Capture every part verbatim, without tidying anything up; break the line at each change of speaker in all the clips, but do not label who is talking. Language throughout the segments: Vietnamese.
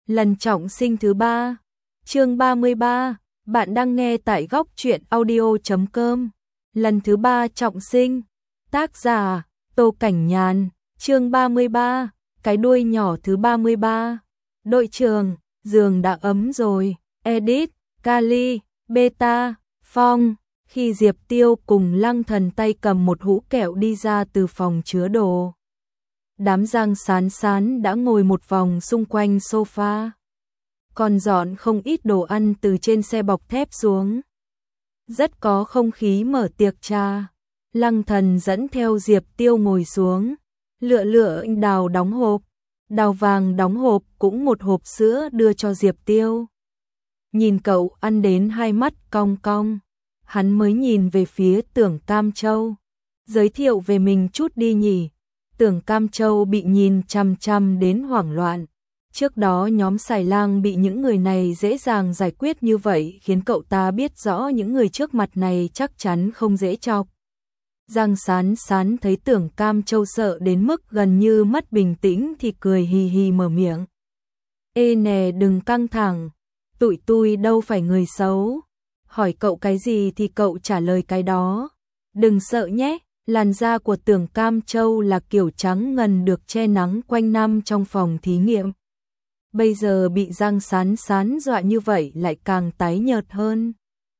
Lần trọng sinh thứ ba. Chương ba mươi ba. Bạn đang nghe tại góc truyện audio chấm com. Lần thứ ba trọng sinh. Tác giả Tô Cảnh Nhàn. Chương ba mươi ba. Cái đuôi nhỏ thứ ba mươi ba. Đội trưởng, giường đã ấm rồi. Edit, Kali, Beta, Phong. Khi Diệp Tiêu cùng Lăng Thần tay cầm một hũ kẹo đi ra từ phòng chứa đồ, đám Giang Sán Sán đã ngồi một vòng xung quanh sofa, còn dọn không ít đồ ăn từ trên xe bọc thép xuống. Rất có không khí mở tiệc trà. Lăng Thần dẫn theo Diệp Tiêu ngồi xuống, lựa lựa anh đào đóng hộp, đào vàng đóng hộp cũng một hộp sữa đưa cho Diệp Tiêu. Nhìn cậu ăn đến hai mắt cong cong, hắn mới nhìn về phía Tưởng Cam Châu. Giới thiệu về mình chút đi nhỉ. Tưởng Cam Châu bị nhìn chăm chăm đến hoảng loạn. Trước đó nhóm Xài Lang bị những người này dễ dàng giải quyết như vậy khiến cậu ta biết rõ những người trước mặt này chắc chắn không dễ chọc. Giang Sán Sán thấy Tưởng Cam Châu sợ đến mức gần như mất bình tĩnh thì cười hì hì mở miệng. Ê nè, đừng căng thẳng, tụi tui đâu phải người xấu. Hỏi cậu cái gì thì cậu trả lời cái đó. Đừng sợ nhé. Làn da của Tưởng Cam Châu là kiểu trắng ngần được che nắng quanh năm trong phòng thí nghiệm. Bây giờ bị Giang Sán Sán dọa như vậy lại càng tái nhợt hơn.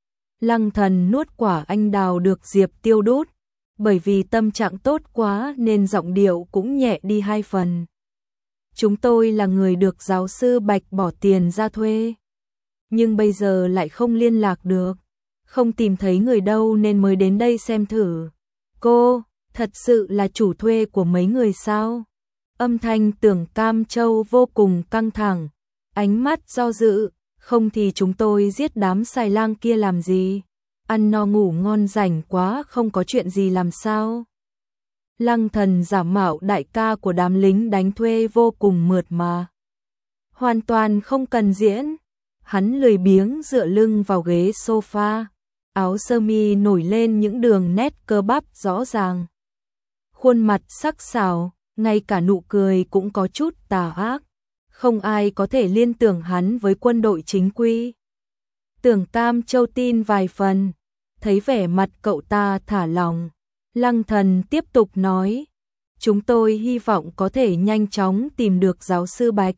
Lăng Thần nuốt quả anh đào được Diệp Tiêu đút. Bởi vì tâm trạng tốt quá nên giọng điệu cũng nhẹ đi hai phần. Chúng tôi là người được giáo sư Bạch bỏ tiền ra thuê. Nhưng bây giờ lại không liên lạc được. Không tìm thấy người đâu nên mới đến đây xem thử. Cô, thật sự là chủ thuê của mấy người sao? Âm thanh Tưởng Cam Châu vô cùng căng thẳng, ánh mắt do dự, không thì chúng tôi giết đám Xài Lang kia làm gì? Ăn no ngủ ngon rảnh quá không có chuyện gì làm sao? Lăng Thần giả mạo đại ca của đám lính đánh thuê vô cùng mượt mà. Hoàn toàn không cần diễn, hắn lười biếng dựa lưng vào ghế sofa. Áo sơ mi nổi lên những đường nét cơ bắp rõ ràng. Khuôn mặt sắc sảo, ngay cả nụ cười cũng có chút tà ác. Không ai có thể liên tưởng hắn với quân đội chính quy. Tưởng Cam Châu tin vài phần, thấy vẻ mặt cậu ta thả lỏng. Lăng Thần tiếp tục nói, chúng tôi hy vọng có thể nhanh chóng tìm được giáo sư Bạch.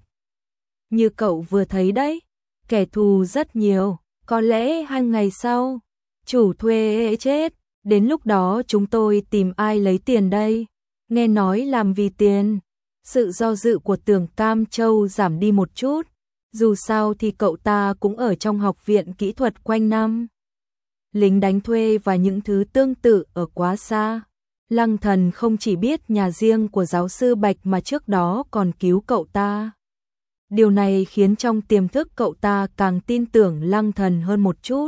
Như cậu vừa thấy đấy, kẻ thù rất nhiều, có lẽ hai ngày sau chủ thuê ấy chết, đến lúc đó chúng tôi tìm ai lấy tiền đây? Nghe nói làm vì tiền. Sự do dự của Tưởng Cam Châu giảm đi một chút, dù sao thì cậu ta cũng ở trong học viện kỹ thuật quanh năm. Lính đánh thuê và những thứ tương tự ở quá xa. Lăng Thần không chỉ biết nhà riêng của giáo sư Bạch mà trước đó còn cứu cậu ta. Điều này khiến trong tiềm thức cậu ta càng tin tưởng Lăng Thần hơn một chút.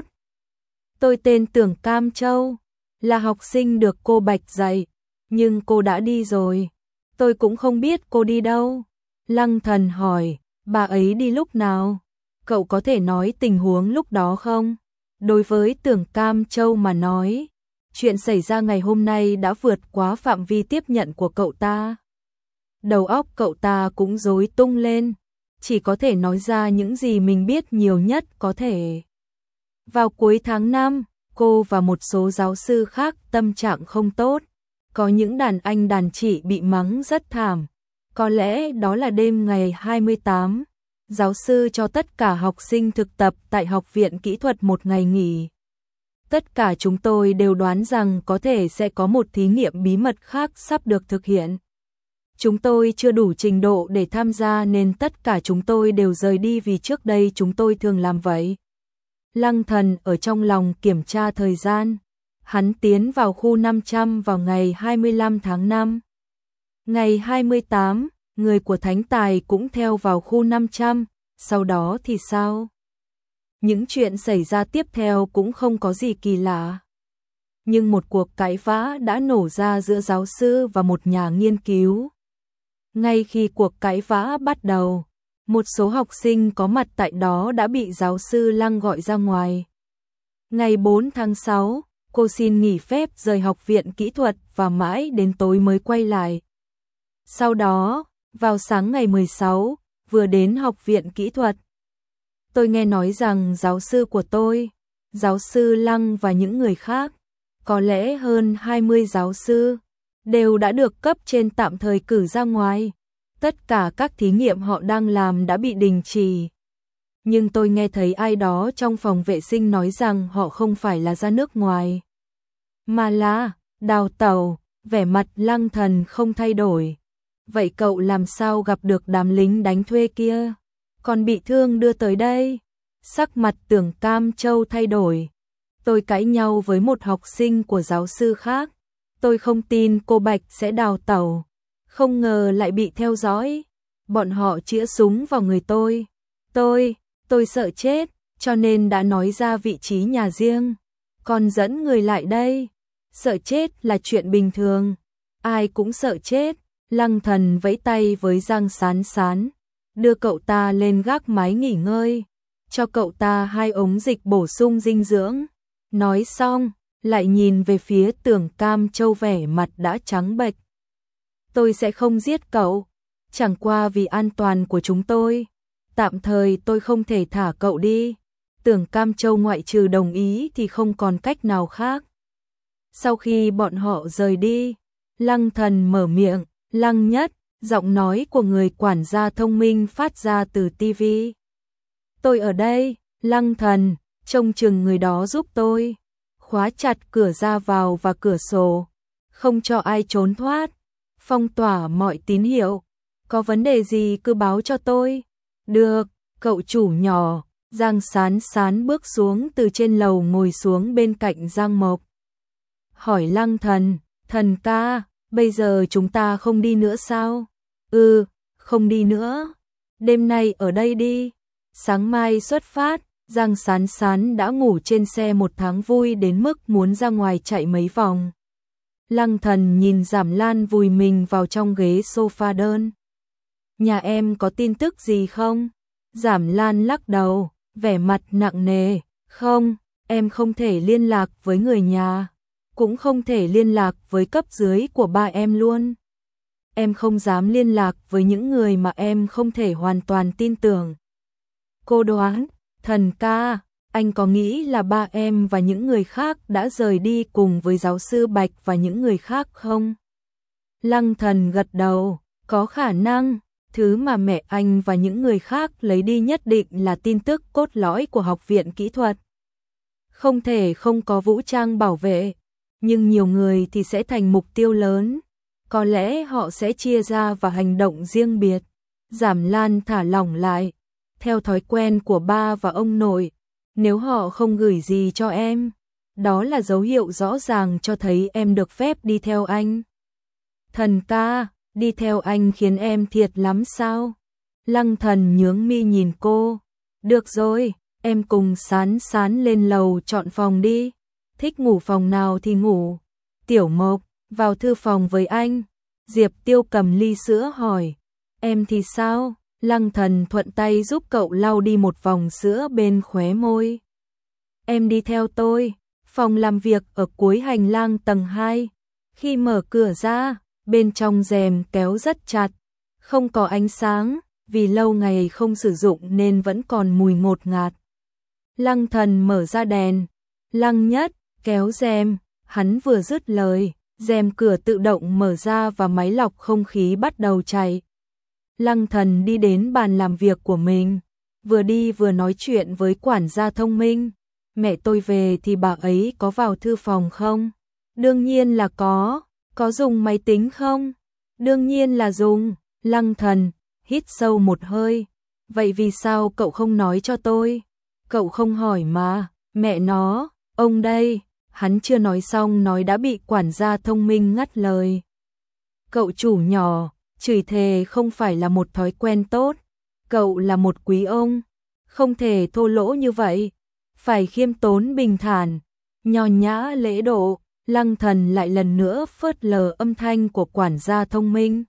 Tôi tên Tưởng Cam Châu, là học sinh được cô Bạch dạy, nhưng cô đã đi rồi. Tôi cũng không biết cô đi đâu. Lăng Thần hỏi, bà ấy đi lúc nào? Cậu có thể nói tình huống lúc đó không? Đối với Tưởng Cam Châu mà nói, chuyện xảy ra ngày hôm nay đã vượt quá phạm vi tiếp nhận của cậu ta. Đầu óc cậu ta cũng rối tung lên, chỉ có thể nói ra những gì mình biết nhiều nhất có thể. Vào cuối tháng năm, cô và một số giáo sư khác tâm trạng không tốt. Có những đàn anh đàn chị bị mắng rất thảm. Có lẽ đó là đêm ngày hai mươi tám. Giáo sư cho tất cả học sinh thực tập tại Học viện Kỹ thuật một ngày nghỉ. Tất cả chúng tôi đều đoán rằng có thể sẽ có một thí nghiệm bí mật khác sắp được thực hiện. Chúng tôi chưa đủ trình độ để tham gia nên tất cả chúng tôi đều rời đi vì trước đây chúng tôi thường làm vậy. Lăng Thần ở trong lòng kiểm tra thời gian. Hắn tiến vào khu năm trăm vào ngày hai mươi lăm tháng năm. Ngày hai mươi tám, người của Thánh Tài cũng theo vào khu năm trăm, sau đó thì sao? Những chuyện xảy ra tiếp theo cũng không có gì kỳ lạ. Nhưng một cuộc cãi vã đã nổ ra giữa giáo sư và một nhà nghiên cứu. Ngay khi cuộc cãi vã bắt đầu, một số học sinh có mặt tại đó đã bị giáo sư Lăng gọi ra ngoài. Ngày bốn tháng sáu, cô xin nghỉ phép rời Học viện Kỹ thuật và mãi đến tối mới quay lại. Sau đó, vào sáng ngày mười sáu, vừa đến học viện kỹ thuật. Tôi nghe nói rằng giáo sư của tôi, giáo sư Lăng và những người khác, có lẽ hơn hai mươi giáo sư, đều đã được cấp trên tạm thời cử ra ngoài. Tất cả các thí nghiệm họ đang làm đã bị đình chỉ. Nhưng tôi nghe thấy ai đó trong phòng vệ sinh nói rằng họ không phải là ra nước ngoài, mà là đào tẩu. Vẻ mặt Lăng Thần không thay đổi. Vậy cậu làm sao gặp được đám lính đánh thuê kia, còn bị thương đưa tới đây? Sắc mặt Tưởng Cam Châu thay đổi. Tôi cãi nhau với một học sinh của giáo sư khác. Tôi không tin cô Bạch sẽ đào tẩu, không ngờ lại bị theo dõi. Bọn họ chĩa súng vào người tôi. Tôi, tôi sợ chết, cho nên đã nói ra vị trí nhà riêng, còn dẫn người lại đây. Sợ chết là chuyện bình thường, ai cũng sợ chết. Lăng Thần vẫy tay với Giang Sán Sán, đưa cậu ta lên gác mái nghỉ ngơi, cho cậu ta hai ống dịch bổ sung dinh dưỡng. Nói xong, lại nhìn về phía Tưởng Cam Châu vẻ mặt đã trắng bệch. Tôi sẽ không giết cậu, chẳng qua vì an toàn của chúng tôi, tạm thời tôi không thể thả cậu đi. Tưởng Cam Châu ngoại trừ đồng ý thì không còn cách nào khác. Sau khi bọn họ rời đi, Lăng Thần mở miệng. Lăng Nhất, giọng nói của người quản gia thông minh phát ra từ tivi. Tôi ở đây. Lăng Thần, trông chừng người đó giúp tôi, khóa chặt cửa ra vào và cửa sổ, không cho ai trốn thoát, phong tỏa mọi tín hiệu. Có vấn đề gì cứ báo cho tôi. Được, cậu chủ nhỏ. Giang Sán Sán bước xuống từ trên lầu ngồi xuống bên cạnh Giang Mộc. Hỏi Lăng Thần, thần ca, bây giờ chúng ta không đi nữa sao? Ừ, không đi nữa. Đêm nay ở đây đi. Sáng mai xuất phát. Giang Sán Sán đã ngủ trên xe một tháng vui đến mức muốn ra ngoài chạy mấy vòng. Lăng Thần nhìn Giảm Lan vùi mình vào trong ghế sofa đơn. Nhà em có tin tức gì không? Giảm Lan lắc đầu, vẻ mặt nặng nề. Không, em không thể liên lạc với người nhà, cũng không thể liên lạc với cấp dưới của ba em luôn. Em không dám liên lạc với những người mà em không thể hoàn toàn tin tưởng. Cô đoán, thần ca, anh có nghĩ là ba em và những người khác đã rời đi cùng với giáo sư Bạch và những người khác không? Lăng Thần gật đầu, có khả năng. Thứ mà mẹ anh và những người khác lấy đi nhất định là tin tức cốt lõi của học viện kỹ thuật. Không thể không có vũ trang bảo vệ, nhưng nhiều người thì sẽ thành mục tiêu lớn. Có lẽ họ sẽ chia ra và hành động riêng biệt. Giảm Lan thả lỏng lại. Theo thói quen của ba và ông nội, nếu họ không gửi gì cho em, đó là dấu hiệu rõ ràng cho thấy em được phép đi theo anh. Thần ca, đi theo anh khiến em thiệt lắm sao? Lăng Thần nhướng mi nhìn cô. Được rồi, em cùng Sán Sán lên lầu chọn phòng đi. Thích ngủ phòng nào thì ngủ. Tiểu Mộc, vào thư phòng với anh. Diệp Tiêu cầm ly sữa hỏi. Em thì sao? Lăng Thần thuận tay giúp cậu lau đi một vòng sữa bên khóe môi. Em đi theo tôi. Phòng làm việc ở cuối hành lang tầng hai. Khi mở cửa ra, bên trong rèm kéo rất chặt, không có ánh sáng, vì lâu ngày không sử dụng nên vẫn còn mùi ngột ngạt. Lăng Thần mở ra đèn. Lăng Nhất, kéo rèm. Hắn vừa dứt lời, rèm cửa tự động mở ra và máy lọc không khí bắt đầu chạy. Lăng Thần đi đến bàn làm việc của mình, vừa đi vừa nói chuyện với quản gia thông minh. Mẹ tôi về thì bà ấy có vào thư phòng không? Đương nhiên là có. Có dùng máy tính không? Đương nhiên là dùng. Lăng Thần hít sâu một hơi. Vậy vì sao cậu không nói cho tôi? Cậu không hỏi mà. Mẹ nó, ông đây. Hắn chưa nói xong nói đã bị quản gia thông minh ngắt lời. Cậu chủ nhỏ, chửi thề không phải là một thói quen tốt. Cậu là một quý ông, không thể thô lỗ như vậy. Phải khiêm tốn bình thản, nho nhã lễ độ. Lăng Thần lại lần nữa phớt lờ âm thanh của quản gia thông minh.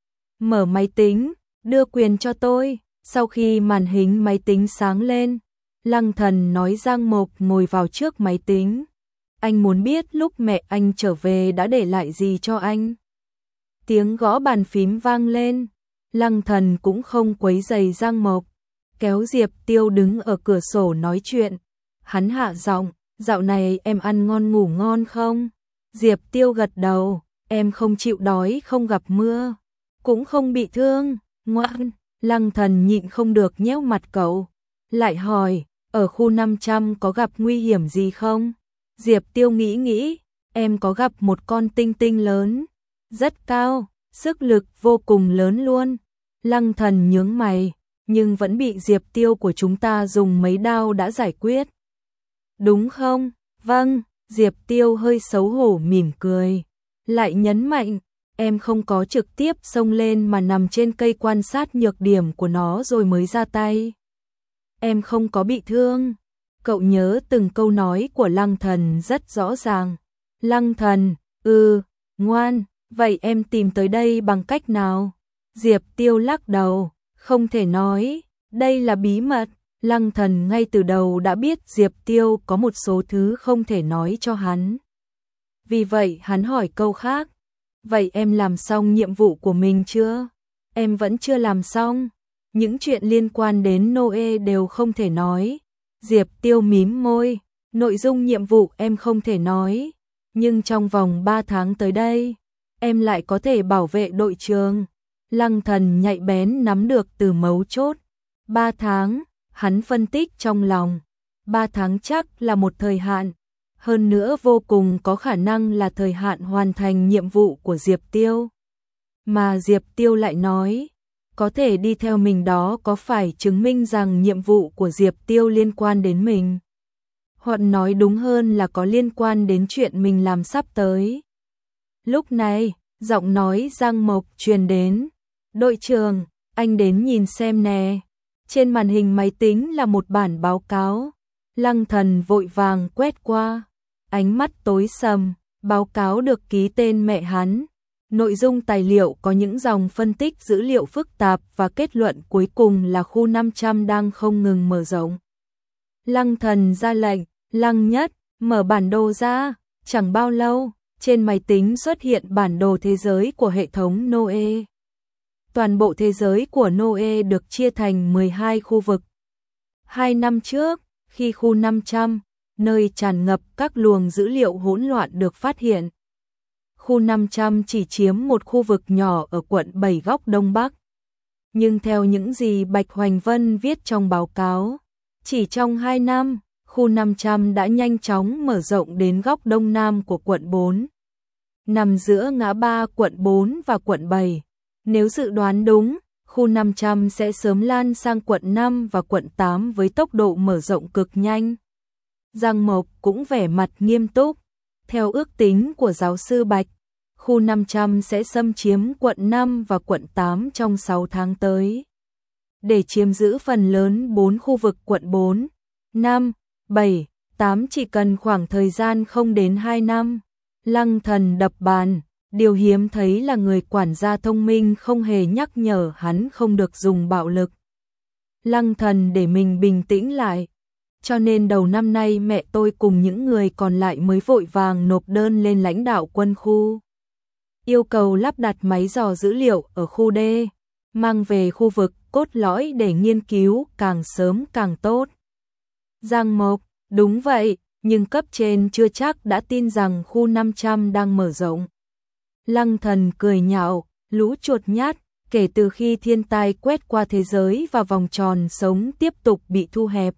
Mở máy tính, đưa quyền cho tôi. Sau khi màn hình máy tính sáng lên, Lăng Thần nói Giang Mộc ngồi vào trước máy tính. Anh muốn biết lúc mẹ anh trở về đã để lại gì cho anh. Tiếng gõ bàn phím vang lên. Lăng Thần cũng không quấy rầy Giang Mộc, kéo Diệp Tiêu đứng ở cửa sổ nói chuyện. Hắn hạ giọng, dạo này em ăn ngon ngủ ngon không? Diệp Tiêu gật đầu, em không chịu đói, không gặp mưa, cũng không bị thương, ngoan. Lăng Thần nhịn không được nhéo mặt cậu, lại hỏi, ở khu năm trăm có gặp nguy hiểm gì không? Diệp Tiêu nghĩ nghĩ, em có gặp một con tinh tinh lớn, rất cao, sức lực vô cùng lớn luôn. Lăng Thần nhướng mày, nhưng vẫn bị Diệp Tiêu của chúng ta dùng mấy đao đã giải quyết. Đúng không? Vâng, Diệp Tiêu hơi xấu hổ mỉm cười, lại nhấn mạnh, em không có trực tiếp xông lên mà nằm trên cây quan sát nhược điểm của nó rồi mới ra tay. Em không có bị thương. Cậu nhớ từng câu nói của Lăng Thần rất rõ ràng. Lăng Thần, ừ, ngoan, vậy em tìm tới đây bằng cách nào? Diệp Tiêu lắc đầu, không thể nói, đây là bí mật. Lăng Thần ngay từ đầu đã biết Diệp Tiêu có một số thứ không thể nói cho hắn. Vì vậy hắn hỏi câu khác, vậy em làm xong nhiệm vụ của mình chưa? Em vẫn chưa làm xong, những chuyện liên quan đến Noe đều không thể nói. Diệp Tiêu mím môi, nội dung nhiệm vụ em không thể nói, nhưng trong vòng ba tháng tới đây, em lại có thể bảo vệ đội trường. Lăng Thần nhạy bén nắm được từ mấu chốt. ba tháng, hắn phân tích trong lòng, ba tháng chắc là một thời hạn, hơn nữa vô cùng có khả năng là thời hạn hoàn thành nhiệm vụ của Diệp Tiêu. Mà Diệp Tiêu lại nói, có thể đi theo mình đó có phải chứng minh rằng nhiệm vụ của Diệp Tiêu liên quan đến mình? Hoặc nói đúng hơn là có liên quan đến chuyện mình làm sắp tới. Lúc này, giọng nói Giang Mộc truyền đến, đội trưởng, anh đến nhìn xem nè. Trên màn hình máy tính là một bản báo cáo. Lăng Thần vội vàng quét qua, ánh mắt tối sầm, báo cáo được ký tên mẹ hắn. Nội dung tài liệu có những dòng phân tích dữ liệu phức tạp và kết luận cuối cùng là khu năm trăm đang không ngừng mở rộng. Lăng Thần ra lệnh, Lăng Nhất, mở bản đồ ra. Chẳng bao lâu, trên máy tính xuất hiện bản đồ thế giới của hệ thống Noe. Toàn bộ thế giới của Noe được chia thành mười hai khu vực. Hai năm trước, khi khu năm trăm, nơi tràn ngập các luồng dữ liệu hỗn loạn được phát hiện, khu năm trăm chỉ chiếm một khu vực nhỏ ở quận bảy góc Đông Bắc. Nhưng theo những gì Bạch Hoành Vân viết trong báo cáo, chỉ trong hai năm, khu năm trăm đã nhanh chóng mở rộng đến góc Đông Nam của quận bốn. Nằm giữa ngã ba quận bốn và quận bảy. Nếu dự đoán đúng, khu năm trăm sẽ sớm lan sang quận năm và quận tám với tốc độ mở rộng cực nhanh. Giang Mộc cũng vẻ mặt nghiêm túc. Theo ước tính của giáo sư Bạch, khu năm trăm sẽ xâm chiếm quận năm và quận tám trong sáu tháng tới. Để chiếm giữ phần lớn bốn khu vực quận bốn, năm, bảy, tám chỉ cần khoảng thời gian không đến hai năm. Lăng Thần đập bàn, điều hiếm thấy là người quản gia thông minh không hề nhắc nhở hắn không được dùng bạo lực. Lăng Thần để mình bình tĩnh lại, cho nên đầu năm nay mẹ tôi cùng những người còn lại mới vội vàng nộp đơn lên lãnh đạo quân khu. Yêu cầu lắp đặt máy dò dữ liệu ở khu D, mang về khu vực cốt lõi để nghiên cứu càng sớm càng tốt. Giang Mộc, đúng vậy, nhưng cấp trên chưa chắc đã tin rằng khu năm trăm đang mở rộng. Lăng Thần cười nhạo, lũ chuột nhát, kể từ khi thiên tai quét qua thế giới và vòng tròn sống tiếp tục bị thu hẹp.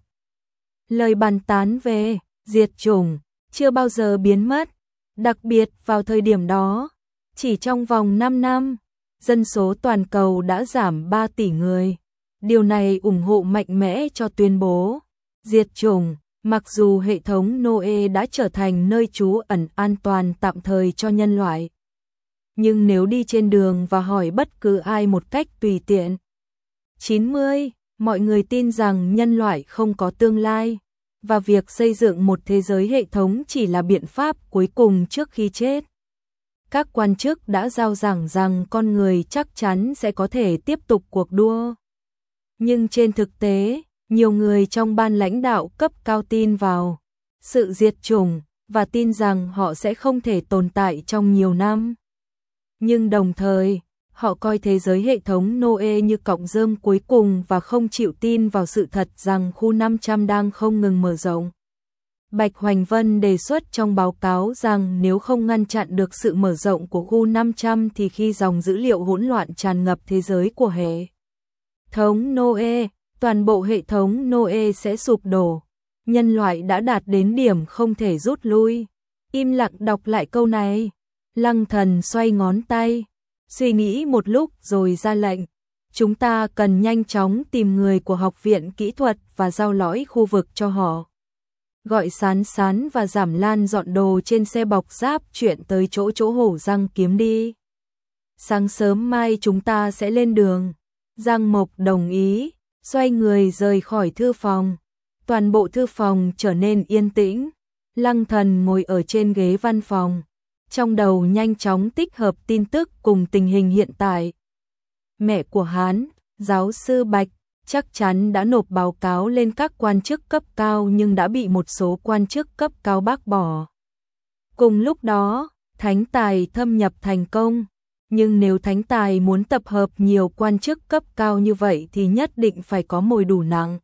Lời bàn tán về diệt chủng chưa bao giờ biến mất, đặc biệt vào thời điểm đó, chỉ trong vòng năm năm, dân số toàn cầu đã giảm ba tỷ người. Điều này ủng hộ mạnh mẽ cho tuyên bố diệt chủng, mặc dù hệ thống Noe đã trở thành nơi trú ẩn an toàn tạm thời cho nhân loại. Nhưng nếu đi trên đường và hỏi bất cứ ai một cách tùy tiện, chín mươi, mọi người tin rằng nhân loại không có tương lai, và việc xây dựng một thế giới hệ thống chỉ là biện pháp cuối cùng trước khi chết. Các quan chức đã giao giảng rằng con người chắc chắn sẽ có thể tiếp tục cuộc đua. Nhưng trên thực tế, nhiều người trong ban lãnh đạo cấp cao tin vào sự diệt chủng và tin rằng họ sẽ không thể tồn tại trong nhiều năm. Nhưng đồng thời, Họ coi thế giới hệ thống Noe như cọng rơm cuối cùng và không chịu tin vào sự thật rằng khu năm trăm đang không ngừng mở rộng. Bạch Hoành Vân đề xuất trong báo cáo rằng nếu không ngăn chặn được sự mở rộng của khu năm trăm thì khi dòng dữ liệu hỗn loạn tràn ngập thế giới của hệ thống Noe, toàn bộ hệ thống Noe sẽ sụp đổ. Nhân loại đã đạt đến điểm không thể rút lui. Im lặng đọc lại câu này. Lăng Thần xoay ngón tay, suy nghĩ một lúc rồi ra lệnh. Chúng ta cần nhanh chóng tìm người của học viện kỹ thuật và giao lõi khu vực cho họ. Gọi Sán Sán và Giảm Lan dọn đồ trên xe bọc giáp chuyển tới chỗ chỗ hổ răng kiếm đi. Sáng sớm mai chúng ta sẽ lên đường. Giang Mộc đồng ý, xoay người rời khỏi thư phòng. Toàn bộ thư phòng trở nên yên tĩnh. Lăng Thần ngồi ở trên ghế văn phòng, trong đầu nhanh chóng tích hợp tin tức cùng tình hình hiện tại. Mẹ của hắn, giáo sư Bạch, chắc chắn đã nộp báo cáo lên các quan chức cấp cao nhưng đã bị một số quan chức cấp cao bác bỏ. Cùng lúc đó, Thánh Tài thâm nhập thành công, nhưng nếu Thánh Tài muốn tập hợp nhiều quan chức cấp cao như vậy thì nhất định phải có mồi đủ nặng.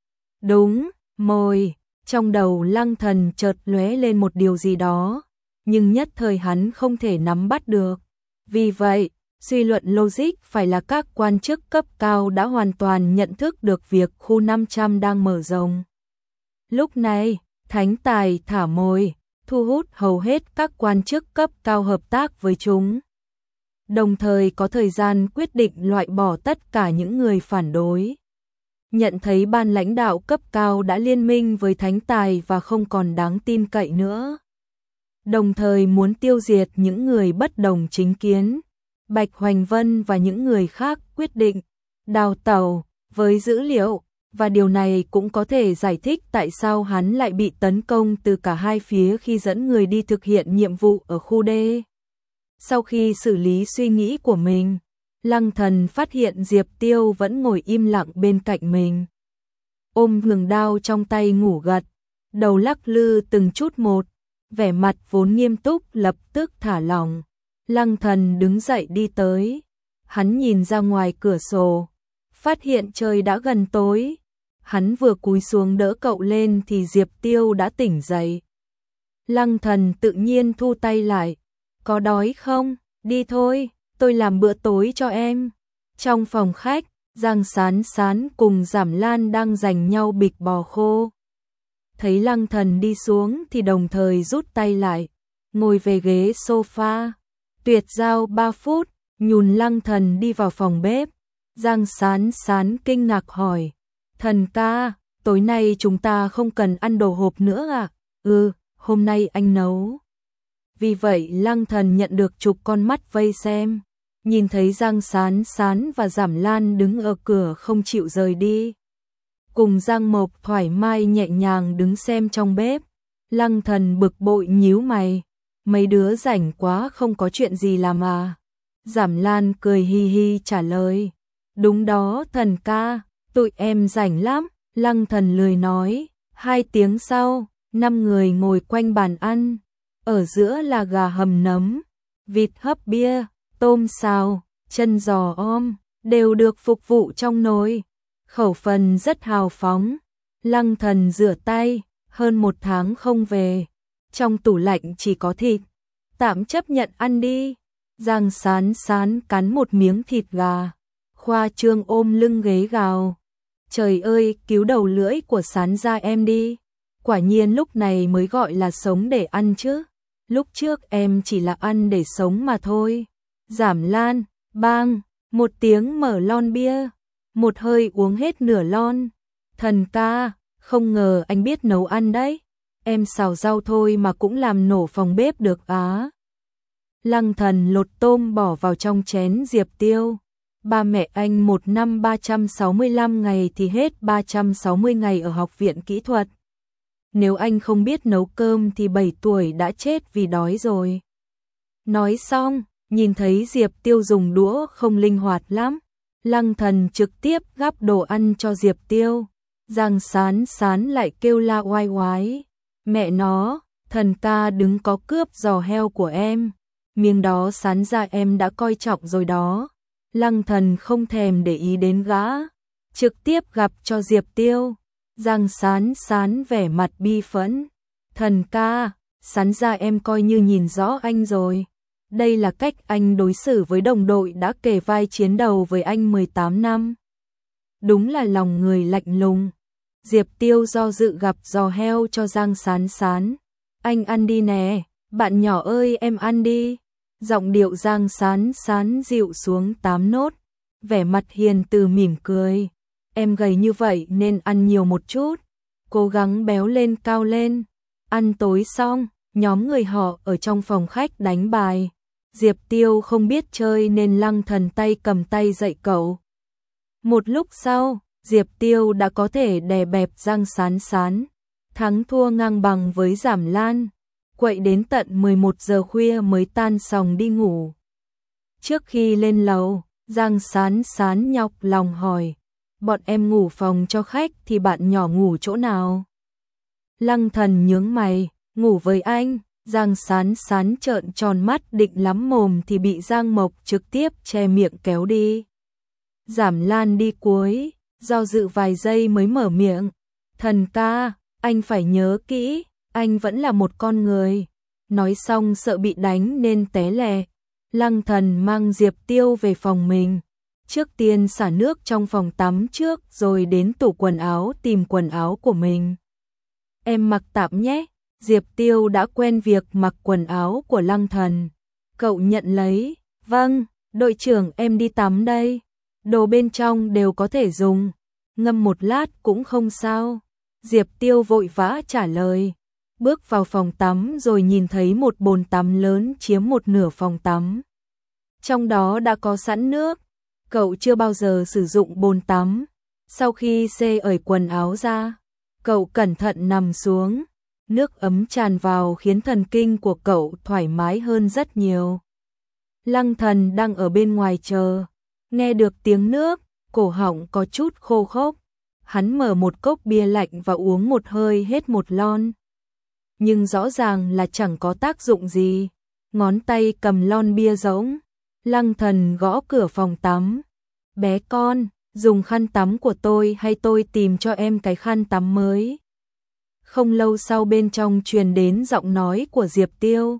Đúng, mồi, trong đầu Lăng Thần chợt lóe lên một điều gì đó, nhưng nhất thời hắn không thể nắm bắt được. Vì vậy, suy luận logic phải là các quan chức cấp cao đã hoàn toàn nhận thức được việc khu năm trăm đang mở rộng. Lúc này, Thánh Tài thả mồi, thu hút hầu hết các quan chức cấp cao hợp tác với chúng. Đồng thời có thời gian quyết định loại bỏ tất cả những người phản đối. Nhận thấy ban lãnh đạo cấp cao đã liên minh với Thánh Tài và không còn đáng tin cậy nữa. Đồng thời muốn tiêu diệt những người bất đồng chính kiến. Bạch Hoành Vân và những người khác quyết định đào tẩu với dữ liệu, và điều này cũng có thể giải thích tại sao hắn lại bị tấn công từ cả hai phía khi dẫn người đi thực hiện nhiệm vụ ở khu D. Sau khi xử lý suy nghĩ của mình, Lăng Thần phát hiện Diệp Tiêu vẫn ngồi im lặng bên cạnh mình. Ôm ngừng đao trong tay ngủ gật, đầu lắc lư từng chút một, vẻ mặt vốn nghiêm túc lập tức thả lỏng. Lăng Thần đứng dậy đi tới, hắn nhìn ra ngoài cửa sổ, phát hiện trời đã gần tối. Hắn vừa cúi xuống đỡ cậu lên thì Diệp Tiêu đã tỉnh dậy. Lăng Thần tự nhiên thu tay lại, có đói không? Đi thôi, tôi làm bữa tối cho em. Trong phòng khách, Giang Sán Sán cùng Giảm Lan đang giành nhau bịch bò khô. Thấy Lăng Thần đi xuống thì đồng thời rút tay lại, ngồi về ghế sofa. Tuyệt giao ba phút, nhùn Lăng Thần đi vào phòng bếp. Giang Sán Sán kinh ngạc hỏi, Thần ca, tối nay chúng ta không cần ăn đồ hộp nữa à? Ừ, hôm nay anh nấu. Vì vậy Lăng Thần nhận được chục con mắt vây xem, nhìn thấy Giang Sán Sán và Giảm Lan đứng ở cửa không chịu rời đi. Cùng Giang Mộc thoải mái nhẹ nhàng đứng xem trong bếp. Lăng Thần bực bội nhíu mày, mấy đứa rảnh quá không có chuyện gì làm à? Giảm Lan cười hi hi trả lời, đúng đó Thần ca, tụi em rảnh lắm. Lăng Thần lười nói. Hai tiếng sau, năm người ngồi quanh bàn ăn. Ở giữa là gà hầm nấm, vịt hấp bia, tôm xào, chân giò om, đều được phục vụ trong nồi. Khẩu phần rất hào phóng. Lăng Thần rửa tay, hơn một tháng không về. Trong tủ lạnh chỉ có thịt, tạm chấp nhận ăn đi. Giang Sán Sán cắn một miếng thịt gà, khoa trương ôm lưng ghế gào. Trời ơi, cứu đầu lưỡi của Sán ra em đi. Quả nhiên lúc này mới gọi là sống để ăn chứ. Lúc trước em chỉ là ăn để sống mà thôi. Giảm Lan, bang, một tiếng mở lon bia, một hơi uống hết nửa lon. Thần ca, không ngờ anh biết nấu ăn đấy. Em xào rau thôi mà cũng làm nổ phòng bếp được á. Lăng Thần lột tôm bỏ vào trong chén Diệp Tiêu. Ba mẹ anh một năm ba trăm sáu mươi lăm ngày thì hết ba trăm sáu mươi ngày ở học viện kỹ thuật. Nếu anh không biết nấu cơm thì bảy tuổi đã chết vì đói rồi. Nói xong, nhìn thấy Diệp Tiêu dùng đũa không linh hoạt lắm. Lăng Thần trực tiếp gắp đồ ăn cho Diệp Tiêu. Giang Sán Sán lại kêu la oai oái. Mẹ nó, Thần ca đứng có cướp giò heo của em. Miếng đó Sán ra em đã coi trọng rồi đó. Lăng Thần không thèm để ý đến gã, trực tiếp gặp cho Diệp Tiêu. Giang Sán Sán vẻ mặt bi phẫn. Thần ca, Sán ra em coi như nhìn rõ anh rồi. Đây là cách anh đối xử với đồng đội đã kề vai chiến đấu với anh mười tám năm. Đúng là lòng người lạnh lùng. Diệp Tiêu do dự gặp giò heo cho Giang Sán Sán. Anh ăn đi nè, bạn nhỏ ơi em ăn đi. Giọng điệu Giang Sán Sán dịu xuống tám nốt. Vẻ mặt hiền từ mỉm cười. Em gầy như vậy nên ăn nhiều một chút. Cố gắng béo lên cao lên. Ăn tối xong, nhóm người họ ở trong phòng khách đánh bài. Diệp Tiêu không biết chơi nên Lăng Thần tay cầm tay dạy cậu. Một lúc sau, Diệp Tiêu đã có thể đè bẹp Giang Sán Sán. Thắng thua ngang bằng với Giảm Lan. Quậy đến tận mười một giờ khuya mới tan sòng đi ngủ. Trước khi lên lầu, Giang Sán Sán nhọc lòng hỏi. Bọn em ngủ phòng cho khách thì bạn nhỏ ngủ chỗ nào? Lăng Thần nhướng mày, ngủ với anh. Giang Sán Sán trợn tròn mắt định lắm mồm thì bị Giang Mộc trực tiếp che miệng kéo đi. Giảm Lan đi cuối, do dự vài giây mới mở miệng. Thần ca, anh phải nhớ kỹ, anh vẫn là một con người. Nói xong sợ bị đánh nên té lè. Lăng Thần mang Diệp Tiêu về phòng mình. Trước tiên xả nước trong phòng tắm trước rồi đến tủ quần áo tìm quần áo của mình. Em mặc tạm nhé. Diệp Tiêu đã quen việc mặc quần áo của Lăng Thần. Cậu nhận lấy. Vâng, đội trưởng em đi tắm đây. Đồ bên trong đều có thể dùng. Ngâm một lát cũng không sao. Diệp Tiêu vội vã trả lời. Bước vào phòng tắm rồi nhìn thấy một bồn tắm lớn chiếm một nửa phòng tắm. Trong đó đã có sẵn nước. Cậu chưa bao giờ sử dụng bồn tắm. Sau khi xê ởi quần áo ra, cậu cẩn thận nằm xuống. Nước ấm tràn vào khiến thần kinh của cậu thoải mái hơn rất nhiều. Lăng Thần đang ở bên ngoài chờ. Nghe được tiếng nước, cổ họng có chút khô khốc. Hắn mở một cốc bia lạnh và uống một hơi hết một lon. Nhưng rõ ràng là chẳng có tác dụng gì. Ngón tay cầm lon bia rỗng. Lăng Thần gõ cửa phòng tắm. Bé con, dùng khăn tắm của tôi hay tôi tìm cho em cái khăn tắm mới. Không lâu sau bên trong truyền đến giọng nói của Diệp Tiêu.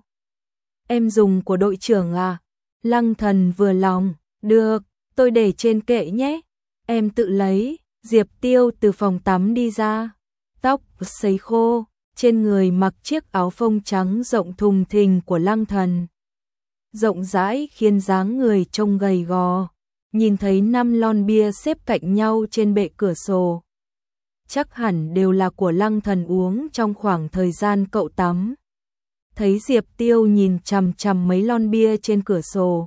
Em dùng của đội trưởng à? Lăng Thần vừa lòng. Được, tôi để trên kệ nhé. Em tự lấy. Diệp Tiêu từ phòng tắm đi ra. Tóc sấy khô. Trên người mặc chiếc áo phông trắng rộng thùng thình của Lăng Thần. Rộng rãi khiến dáng người trông gầy gò. Nhìn thấy năm lon bia xếp cạnh nhau trên bệ cửa sổ. Chắc hẳn đều là của Lăng Thần uống trong khoảng thời gian cậu tắm. Thấy Diệp Tiêu nhìn chằm chằm mấy lon bia trên cửa sổ.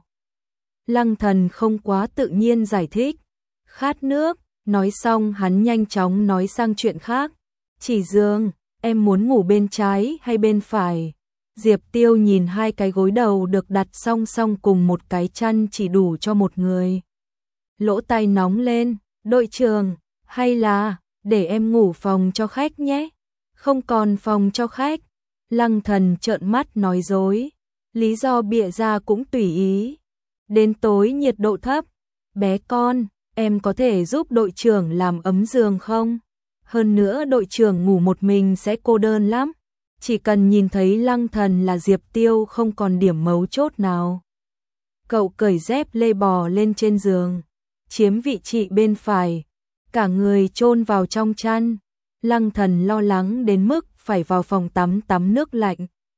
Lăng Thần không quá tự nhiên giải thích. Khát nước, nói xong hắn nhanh chóng nói sang chuyện khác. Chỉ giường, em muốn ngủ bên trái hay bên phải? Diệp Tiêu nhìn hai cái gối đầu được đặt song song cùng một cái chăn chỉ đủ cho một người. Lỗ tai nóng lên, đội trưởng, hay là để em ngủ phòng cho khách nhé? Không còn phòng cho khách. Lăng Thần trợn mắt nói dối. Lý do bịa ra cũng tùy ý. Đến tối nhiệt độ thấp. Bé con, em có thể giúp đội trưởng làm ấm giường không? Hơn nữa đội trưởng ngủ một mình sẽ cô đơn lắm. Chỉ cần nhìn thấy Lăng Thần là Diệp Tiêu không còn điểm mấu chốt nào. Cậu cởi dép lê bò lên trên giường. Chiếm vị trí bên phải. Cả người chôn vào trong chăn. Lăng Thần lo lắng đến mức phải vào phòng tắm tắm nước lạnh.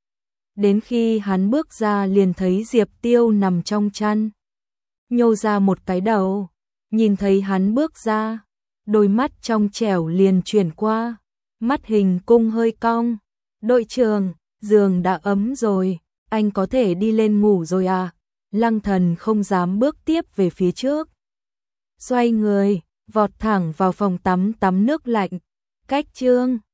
Đến khi hắn bước ra liền thấy Diệp Tiêu nằm trong chăn. Nhô ra một cái đầu. Nhìn thấy hắn bước ra. Đôi mắt trong trẻo liền chuyển qua. Mắt hình cung hơi cong. Đội trưởng, giường đã ấm rồi. Anh có thể đi lên ngủ rồi à? Lăng Thần không dám bước tiếp về phía trước. Xoay người, vọt thẳng vào phòng tắm tắm nước lạnh. Cách chương